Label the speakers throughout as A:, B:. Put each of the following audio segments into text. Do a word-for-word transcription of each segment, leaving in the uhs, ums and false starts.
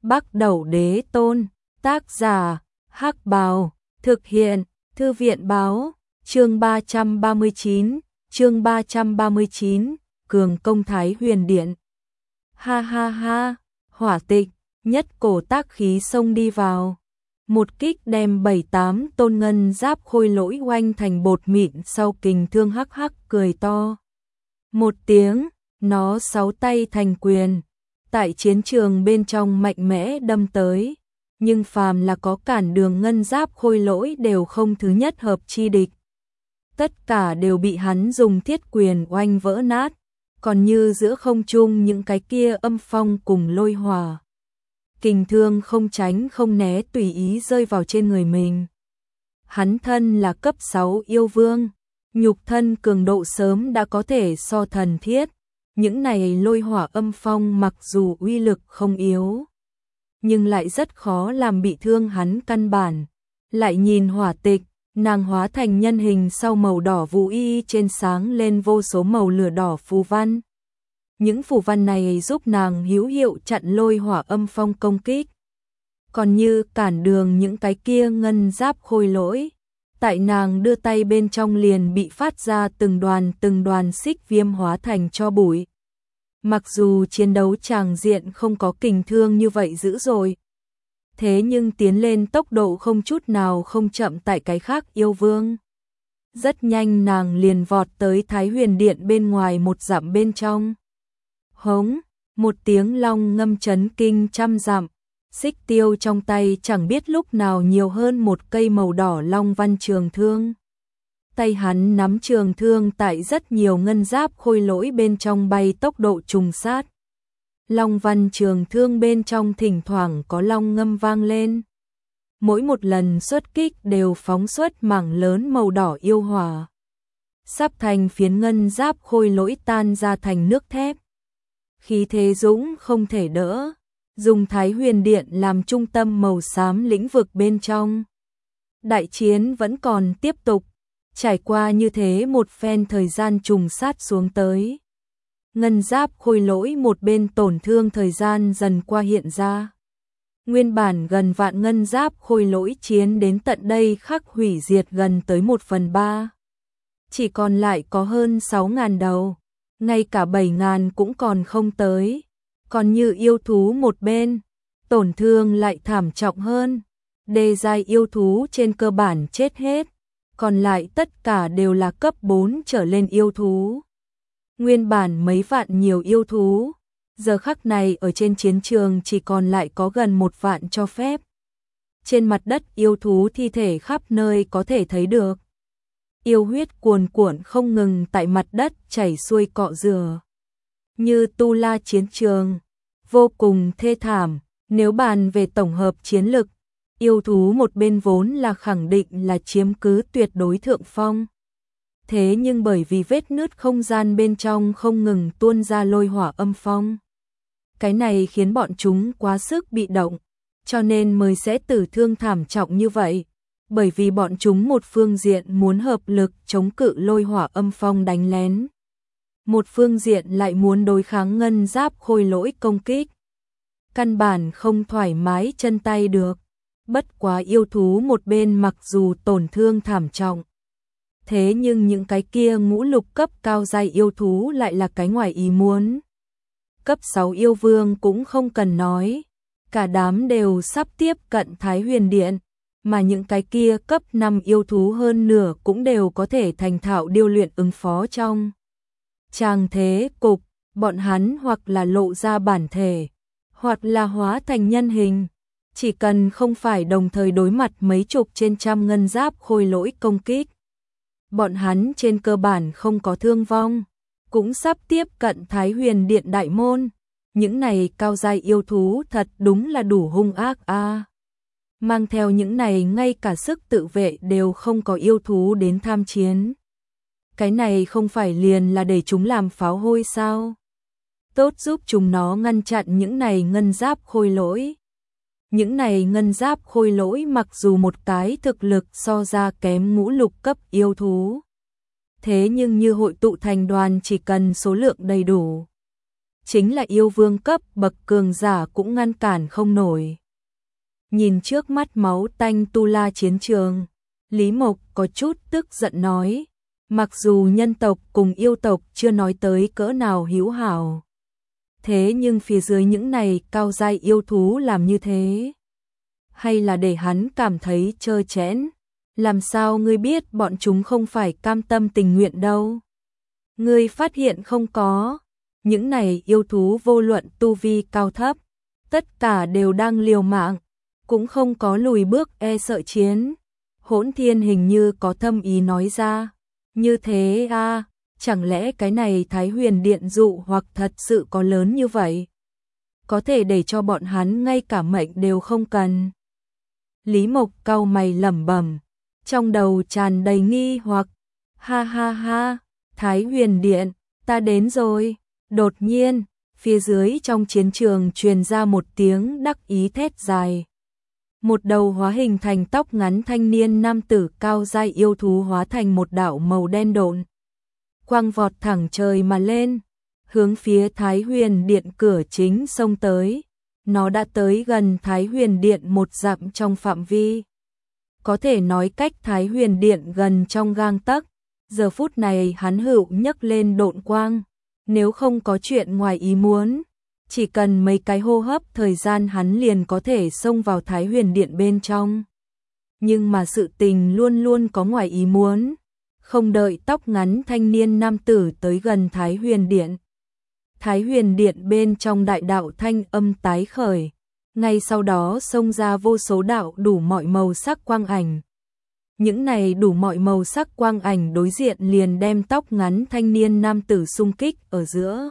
A: Bắc Đẩu Đế Tôn, tác giả, Hắc Bào, thực hiện, Thư viện Báo, chương ba trăm ba mươi chín, chương ba trăm ba mươi chín, Cường Công Thái Huyền Điện. Ha ha ha, Hỏa Tịch, nhất cổ tác khí xông đi vào. Một kích đem bảy tám tôn ngân giáp khôi lỗi oanh thành bột mịn, sau kình thương hắc hắc cười to. Một tiếng, nó sáu tay thành quyền, tại chiến trường bên trong mạnh mẽ đâm tới, nhưng phàm là có cản đường ngân giáp khôi lỗi đều không thứ nhất hợp chi địch. Tất cả đều bị hắn dùng thiết quyền oanh vỡ nát, còn như giữa không trung những cái kia âm phong cùng lôi hỏa. Kình thương không tránh không né tùy ý rơi vào trên người mình. Hắn thân là cấp sáu yêu vương, nhục thân cường độ sớm đã có thể so thần thiết. Những này lôi hỏa âm phong mặc dù uy lực không yếu, nhưng lại rất khó làm bị thương hắn căn bản. Lại nhìn Hỏa Tịch, nàng hóa thành nhân hình sau màu đỏ vũ y trên sáng lên vô số màu lửa đỏ phù văn. Những phù văn này giúp nàng hữu hiệu chặn lôi hỏa âm phong công kích. Còn như cản đường những cái kia ngân giáp khôi lỗi, tại nàng đưa tay bên trong liền bị phát ra từng đoàn từng đoàn xích viêm hóa thành cho bụi. Mặc dù chiến đấu tràng diện không có kình thương như vậy dữ dội, thế nhưng tiến lên tốc độ không chút nào không chậm tại cái khác yêu vương. Rất nhanh nàng liền vọt tới Thái Huyền Điện bên ngoài một dặm bên trong. Hống, một tiếng long ngâm chấn kinh trăm dặm, xích tiêu trong tay chẳng biết lúc nào nhiều hơn một cây màu đỏ long văn trường thương. Tay hắn nắm trường thương tại rất nhiều ngân giáp khôi lỗi bên trong bay tốc độ trùng sát. Long văn trường thương bên trong thỉnh thoảng có long ngâm vang lên. Mỗi một lần xuất kích đều phóng xuất mảng lớn màu đỏ yêu hỏa, sắp thành phiến ngân giáp khôi lỗi tan ra thành nước thép. Khí thế dũng không thể đỡ, dùng Thái Huyền Điện làm trung tâm màu xám lĩnh vực bên trong. Đại chiến vẫn còn tiếp tục, trải qua như thế một phen thời gian trùng sát xuống tới. Ngân giáp khôi lỗi một bên tổn thương thời gian dần qua hiện ra. Nguyên bản gần vạn ngân giáp khôi lỗi chiến đến tận đây khắc hủy diệt gần tới một phần ba. Chỉ còn lại có hơn sáu ngàn đầu, ngay cả bảy ngàn cũng còn không tới. Còn như yêu thú một bên, tổn thương lại thảm trọng hơn. Đề giai yêu thú trên cơ bản chết hết, còn lại tất cả đều là cấp bốn trở lên yêu thú. Nguyên bản mấy vạn nhiều yêu thú, giờ khắc này ở trên chiến trường chỉ còn lại có gần một vạn cho phép. Trên mặt đất yêu thú thi thể khắp nơi có thể thấy được. Yêu huyết cuồn cuộn không ngừng tại mặt đất chảy xuôi cọ rửa. Như tu la chiến trường, vô cùng thê thảm. Nếu bàn về tổng hợp chiến lực, yêu thú một bên vốn là khẳng định là chiếm cứ tuyệt đối thượng phong. Thế nhưng bởi vì vết nứt không gian bên trong không ngừng tuôn ra lôi hỏa âm phong, cái này khiến bọn chúng quá sức bị động, cho nên mới sẽ tử thương thảm trọng như vậy. Bởi vì bọn chúng một phương diện muốn hợp lực chống cự lôi hỏa âm phong đánh lén, một phương diện lại muốn đối kháng ngân giáp khôi lỗi công kích. Căn bản không thoải mái chân tay được. Bất quá yêu thú một bên mặc dù tổn thương thảm trọng, thế nhưng những cái kia ngũ lục cấp cao giai yêu thú lại là cái ngoài ý muốn. Cấp sáu yêu vương cũng không cần nói, cả đám đều sắp tiếp cận Thái Huyền Điện, mà những cái kia cấp năm yêu thú hơn nửa cũng đều có thể thành thạo điêu luyện ứng phó trong tràng thế cục. Bọn hắn hoặc là lộ ra bản thể, hoặc là hóa thành nhân hình. Chỉ cần không phải đồng thời đối mặt mấy chục trên trăm ngân giáp khôi lỗi công kích, bọn hắn trên cơ bản không có thương vong, cũng sắp tiếp cận Thái Huyền Điện đại môn. Những này cao giai yêu thú thật đúng là đủ hung ác a. À. Mang theo những này ngay cả sức tự vệ đều không có yêu thú đến tham chiến. Cái này không phải liền là để chúng làm pháo hôi sao? Tốt giúp chúng nó ngăn chặn những này ngân giáp khôi lỗi. Những này ngân giáp khôi lỗi mặc dù một cái thực lực so ra kém ngũ lục cấp yêu thú, thế nhưng như hội tụ thành đoàn chỉ cần số lượng đầy đủ, chính là yêu vương cấp bậc cường giả cũng ngăn cản không nổi. Nhìn trước mắt máu tanh tu la chiến trường, Lý Mộc có chút tức giận nói, mặc dù nhân tộc cùng yêu tộc chưa nói tới cỡ nào hữu hảo, thế nhưng phía dưới những này cao giai yêu thú làm như thế, hay là để hắn cảm thấy trơ trẽn, làm sao ngươi biết bọn chúng không phải cam tâm tình nguyện đâu? Ngươi phát hiện không có, những này yêu thú vô luận tu vi cao thấp, tất cả đều đang liều mạng, cũng không có lùi bước e sợ chiến. Hỗn Thiên hình như có thâm ý nói ra, như thế à, chẳng lẽ cái này Thái Huyền Điện dụ hoặc thật sự có lớn như vậy? Có thể để cho bọn hắn ngay cả mệnh đều không cần. Lý Mộc cau mày lẩm bẩm, trong đầu tràn đầy nghi hoặc, ha ha ha, Thái Huyền Điện, ta đến rồi. Đột nhiên, phía dưới trong chiến trường truyền ra một tiếng đắc ý thét dài. Một đầu hóa hình thành tóc ngắn thanh niên nam tử cao giai yêu thú hóa thành một đạo màu đen độn, quang vọt thẳng trời mà lên, hướng phía Thái Huyền Điện cửa chính xông tới. Nó đã tới gần Thái Huyền Điện một dặm trong phạm vi, có thể nói cách Thái Huyền Điện gần trong gang tấc. Giờ phút này hắn hữu nhấc lên độn quang, nếu không có chuyện ngoài ý muốn, chỉ cần mấy cái hô hấp thời gian hắn liền có thể xông vào Thái Huyền Điện bên trong. Nhưng mà sự tình luôn luôn có ngoài ý muốn, không đợi tóc ngắn thanh niên nam tử tới gần Thái Huyền Điện, Thái Huyền Điện bên trong đại đạo thanh âm tái khởi, ngay sau đó xông ra vô số đạo đủ mọi màu sắc quang ảnh. Những này đủ mọi màu sắc quang ảnh đối diện liền đem tóc ngắn thanh niên nam tử xung kích ở giữa.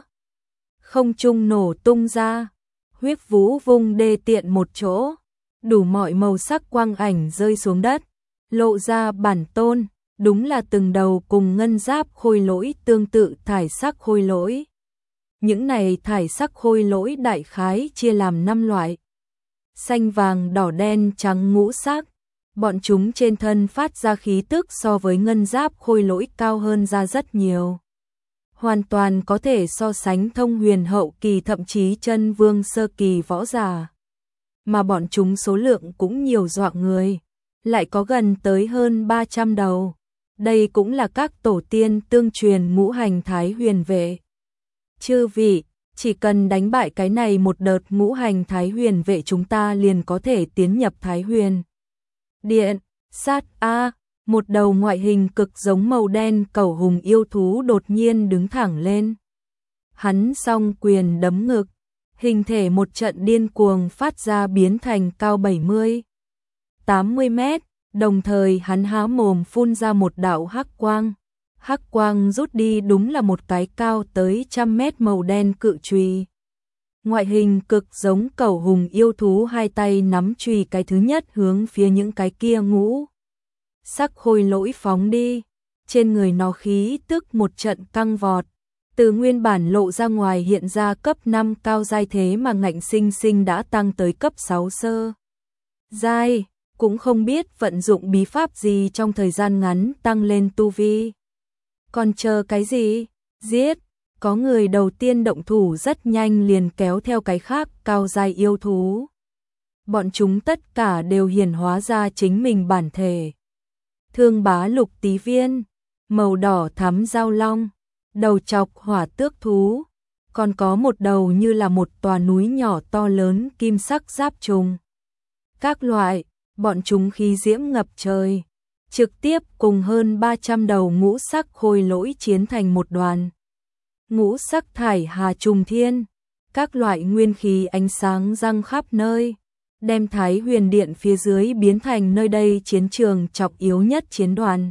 A: Không trung nổ tung ra, huyết vũ vung đê tiện một chỗ, đủ mọi màu sắc quang ảnh rơi xuống đất, lộ ra bản tôn, đúng là từng đầu cùng ngân giáp khôi lỗi tương tự thải sắc khôi lỗi. Những này thải sắc khôi lỗi đại khái chia làm năm loại: xanh, vàng, đỏ, đen, trắng ngũ sắc. Bọn chúng trên thân phát ra khí tức so với ngân giáp khôi lỗi cao hơn ra rất nhiều, hoàn toàn có thể so sánh thông huyền hậu kỳ thậm chí chân vương sơ kỳ võ giả. Mà bọn chúng số lượng cũng nhiều dọa người, lại có gần tới hơn ba trăm đầu. Đây cũng là các tổ tiên tương truyền ngũ hành Thái Huyền vệ. Chư vị, chỉ cần đánh bại cái này một đợt ngũ hành Thái Huyền vệ chúng ta liền có thể tiến nhập Thái Huyền Điện. Sát a, một đầu ngoại hình cực giống màu đen cẩu hùng yêu thú đột nhiên đứng thẳng lên. Hắn song quyền đấm ngực, hình thể một trận điên cuồng phát ra biến thành cao bảy mươi, tám mươi mét, đồng thời hắn há mồm phun ra một đạo hắc quang. Hắc quang rút đi đúng là một cái cao tới trăm mét màu đen cự chùy. Ngoại hình cực giống cẩu hùng yêu thú, hai tay nắm chùy cái thứ nhất hướng phía những cái kia ngũ sắc khôi lỗi phóng đi. Trên người nó khí tức một trận căng vọt, từ nguyên bản lộ ra ngoài hiện ra cấp năm cao giai thế mà ngạnh sinh sinh đã tăng tới cấp sáu sơ giai, cũng không biết vận dụng bí pháp gì trong thời gian ngắn tăng lên tu vi. Còn chờ cái gì? Giết! Có người đầu tiên động thủ rất nhanh liền kéo theo cái khác cao giai yêu thú. Bọn chúng tất cả đều hiển hóa ra chính mình bản thể. Thương bá lục tí viên, màu đỏ thắm giao long, đầu chọc hỏa tước thú, còn có một đầu như là một tòa núi nhỏ to lớn kim sắc giáp trùng. Các loại, bọn chúng khí diễm ngập trời, trực tiếp cùng hơn ba trăm đầu ngũ sắc khôi lỗi chiến thành một đoàn. Ngũ sắc thải hà trùng thiên, các loại nguyên khí ánh sáng răng khắp nơi, đem Thái Huyền Điện phía dưới biến thành nơi đây chiến trường trọng yếu nhất chiến đoàn.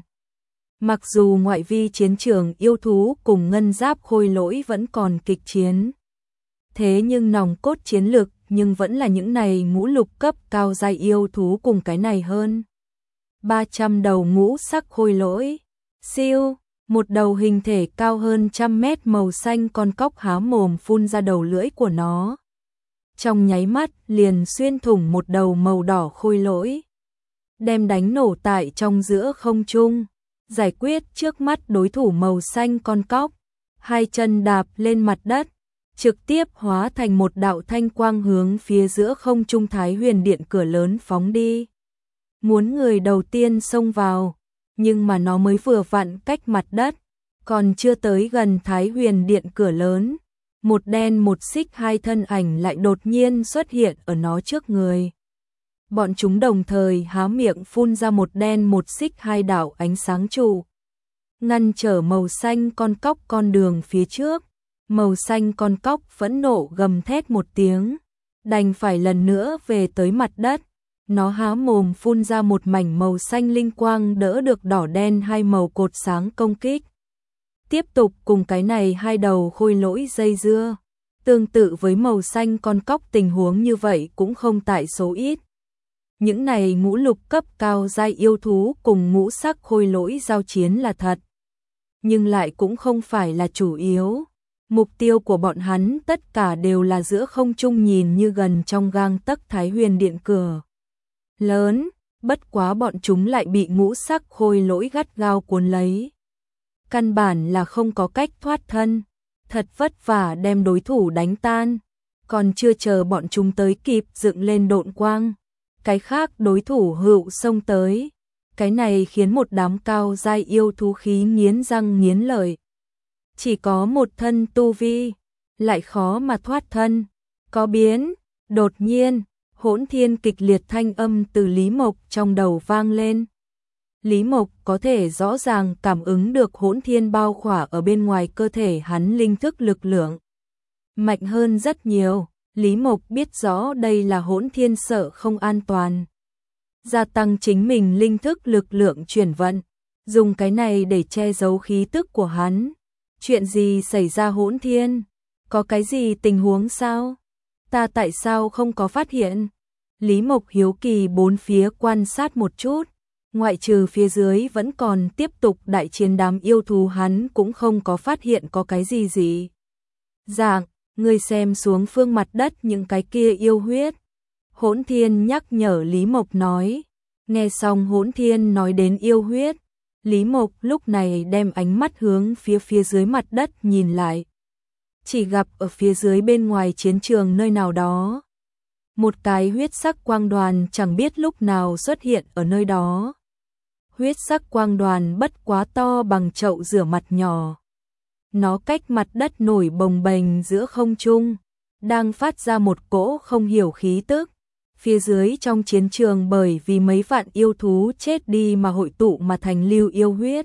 A: Mặc dù ngoại vi chiến trường yêu thú cùng ngân giáp khôi lỗi vẫn còn kịch chiến, thế nhưng nòng cốt chiến lực nhưng vẫn là những này ngũ lục cấp cao giai yêu thú cùng cái này hơn ba trăm đầu ngũ sắc khôi lỗi. Siêu, một đầu hình thể cao hơn trăm mét màu xanh con cóc há mồm phun ra đầu lưỡi của nó. Trong nháy mắt liền xuyên thủng một đầu màu đỏ khôi lỗi, đem đánh nổ tại trong giữa không trung, giải quyết trước mắt đối thủ màu xanh con cóc. Hai chân đạp lên mặt đất, trực tiếp hóa thành một đạo thanh quang hướng phía giữa không trung Thái Huyền Điện cửa lớn phóng đi. Muốn người đầu tiên xông vào, nhưng mà nó mới vừa vặn cách mặt đất, còn chưa tới gần Thái Huyền Điện cửa lớn, một đen một xích hai thân ảnh lại đột nhiên xuất hiện ở nó trước người. Bọn chúng đồng thời há miệng phun ra một đen một xích hai đạo ánh sáng trụ, ngăn trở màu xanh con cóc con đường phía trước. Màu xanh con cóc phẫn nộ gầm thét một tiếng, đành phải lần nữa về tới mặt đất. Nó há mồm phun ra một mảnh màu xanh linh quang đỡ được đỏ đen hai màu cột sáng công kích. Tiếp tục cùng cái này hai đầu khôi lỗi dây dưa. Tương tự với màu xanh con cóc tình huống như vậy cũng không tại số ít. Những này ngũ lục cấp cao giai yêu thú cùng ngũ sắc khôi lỗi giao chiến là thật, nhưng lại cũng không phải là chủ yếu. Mục tiêu của bọn hắn tất cả đều là giữa không trung nhìn như gần trong gang tấc Thái Huyền Điện cửa lớn, bất quá bọn chúng lại bị ngũ sắc khôi lỗi gắt gao cuốn lấy. Căn bản là không có cách thoát thân, thật vất vả đem đối thủ đánh tan, còn chưa chờ bọn chúng tới kịp dựng lên độn quang, cái khác đối thủ hữu xông tới. Cái này khiến một đám cao giai yêu thú khí nghiến răng nghiến lợi. Chỉ có một thân tu vi, lại khó mà thoát thân. Có biến, đột nhiên, hỗn thiên kịch liệt thanh âm từ Lý Mộc trong đầu vang lên. Lý Mộc có thể rõ ràng cảm ứng được hỗn thiên bao khỏa ở bên ngoài cơ thể hắn linh thức lực lượng. Mạnh hơn rất nhiều, Lý Mộc biết rõ đây là hỗn thiên sợ không an toàn. Gia tăng chính mình linh thức lực lượng chuyển vận, dùng cái này để che giấu khí tức của hắn. Chuyện gì xảy ra hỗn thiên? Có cái gì tình huống sao? Ta tại sao không có phát hiện? Lý Mộc hiếu kỳ bốn phía quan sát một chút, ngoại trừ phía dưới vẫn còn tiếp tục đại chiến đám yêu thú hắn cũng không có phát hiện có cái gì gì. Dạng, ngươi xem xuống phương mặt đất những cái kia yêu huyết. Hỗn thiên nhắc nhở Lý Mộc nói. Nghe xong hỗn thiên nói đến yêu huyết, Lý Mộc lúc này đem ánh mắt hướng phía phía dưới mặt đất nhìn lại. Chỉ gặp ở phía dưới bên ngoài chiến trường nơi nào đó, một cái huyết sắc quang đoàn chẳng biết lúc nào xuất hiện ở nơi đó. Huyết sắc quang đoàn bất quá to bằng chậu rửa mặt nhỏ. Nó cách mặt đất nổi bồng bềnh giữa không trung, đang phát ra một cỗ không hiểu khí tức. Phía dưới trong chiến trường bởi vì mấy vạn yêu thú chết đi mà hội tụ mà thành lưu yêu huyết.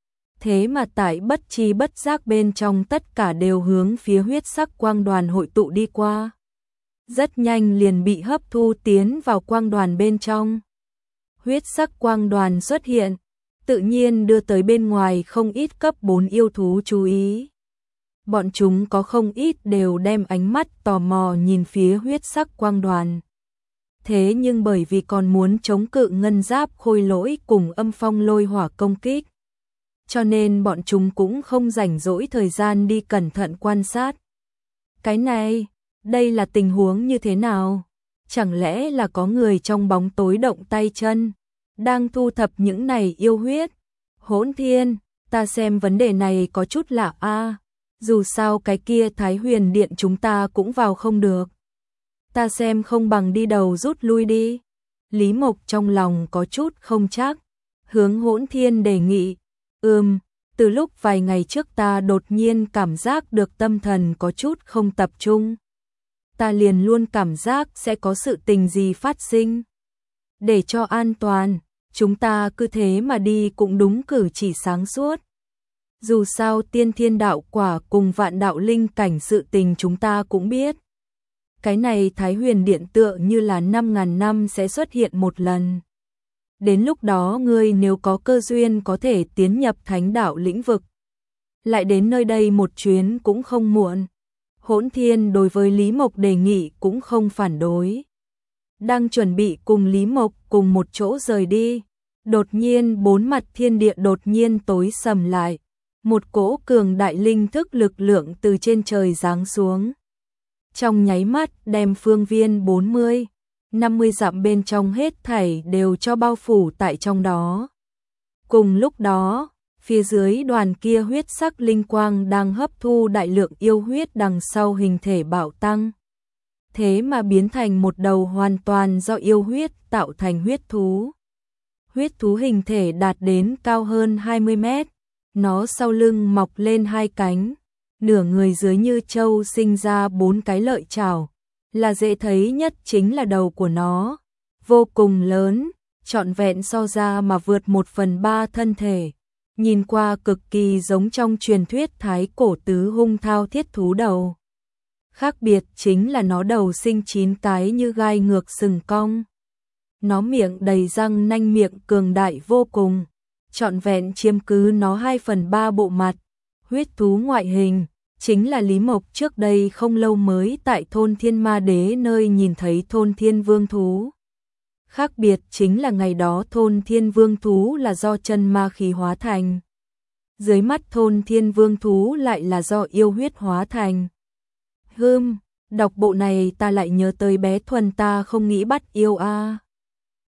A: Thế mà tại bất chi bất giác bên trong tất cả đều hướng phía huyết sắc quang đoàn hội tụ đi qua. Rất nhanh liền bị hấp thu tiến vào quang đoàn bên trong. Huyết sắc quang đoàn xuất hiện, tự nhiên đưa tới bên ngoài không ít cấp bốn yêu thú chú ý. Bọn chúng có không ít đều đem ánh mắt tò mò nhìn phía huyết sắc quang đoàn. Thế nhưng bởi vì còn muốn chống cự ngân giáp khôi lỗi cùng âm phong lôi hỏa công kích, cho nên bọn chúng cũng không rảnh rỗi thời gian đi cẩn thận quan sát. Cái này, đây là tình huống như thế nào? Chẳng lẽ là có người trong bóng tối động tay chân, đang thu thập những này yêu huyết? Hỗn thiên, ta xem vấn đề này có chút lạ a. Dù sao cái kia Thái Huyền Điện chúng ta cũng vào không được. Ta xem không bằng đi đầu rút lui đi. Lý Mộc trong lòng có chút không chắc, hướng hỗn thiên đề nghị. Ừm, từ lúc vài ngày trước ta đột nhiên cảm giác được tâm thần có chút không tập trung. Ta liền luôn cảm giác sẽ có sự tình gì phát sinh. Để cho an toàn, chúng ta cứ thế mà đi cũng đúng cử chỉ sáng suốt. Dù sao tiên thiên đạo quả cùng vạn đạo linh cảnh sự tình chúng ta cũng biết. Cái này Thái Huyền Điện tựa như là năm ngàn năm sẽ xuất hiện một lần. Đến lúc đó ngươi nếu có cơ duyên có thể tiến nhập thánh đạo lĩnh vực, lại đến nơi đây một chuyến cũng không muộn. Hỗn thiên đối với Lý Mộc đề nghị cũng không phản đối. Đang chuẩn bị cùng Lý Mộc cùng một chỗ rời đi, đột nhiên bốn mặt thiên địa đột nhiên tối sầm lại. Một cỗ cường đại linh thức lực lượng từ trên trời giáng xuống. Trong nháy mắt đem phương viên bốn mươi, năm mươi dặm bên trong hết thảy đều cho bao phủ tại trong đó. Cùng lúc đó, Phía dưới đoàn kia huyết sắc linh quang đang hấp thu đại lượng yêu huyết đằng sau hình thể bạo tăng. Thế mà biến thành một đầu hoàn toàn do yêu huyết tạo thành huyết thú. Huyết thú hình thể đạt đến cao hơn hai mươi mét, nó sau lưng mọc lên hai cánh, nửa người dưới như trâu sinh ra bốn cái lợi chảo, là dễ thấy nhất chính là đầu của nó, vô cùng lớn, trọn vẹn so ra mà vượt một phần ba thân thể, nhìn qua cực kỳ giống trong truyền thuyết thái cổ tứ hung thao thiết thú đầu. Khác biệt chính là nó đầu sinh chín cái như gai ngược sừng cong. Nó miệng đầy răng nanh miệng cường đại vô cùng, trọn vẹn chiếm cứ nó hai phần ba bộ mặt. Huyết thú ngoại hình chính là Lý Mộc trước đây không lâu mới tại thôn Thiên Ma Đế nơi nhìn thấy thôn Thiên Vương thú. Khác biệt chính là ngày đó thôn Thiên Vương thú là do chân ma khí hóa thành. Dưới mắt thôn Thiên Vương thú lại là do yêu huyết hóa thành. Hừm, đọc bộ này ta lại nhớ tới bé Thuần ta không nghĩ bắt yêu a. À.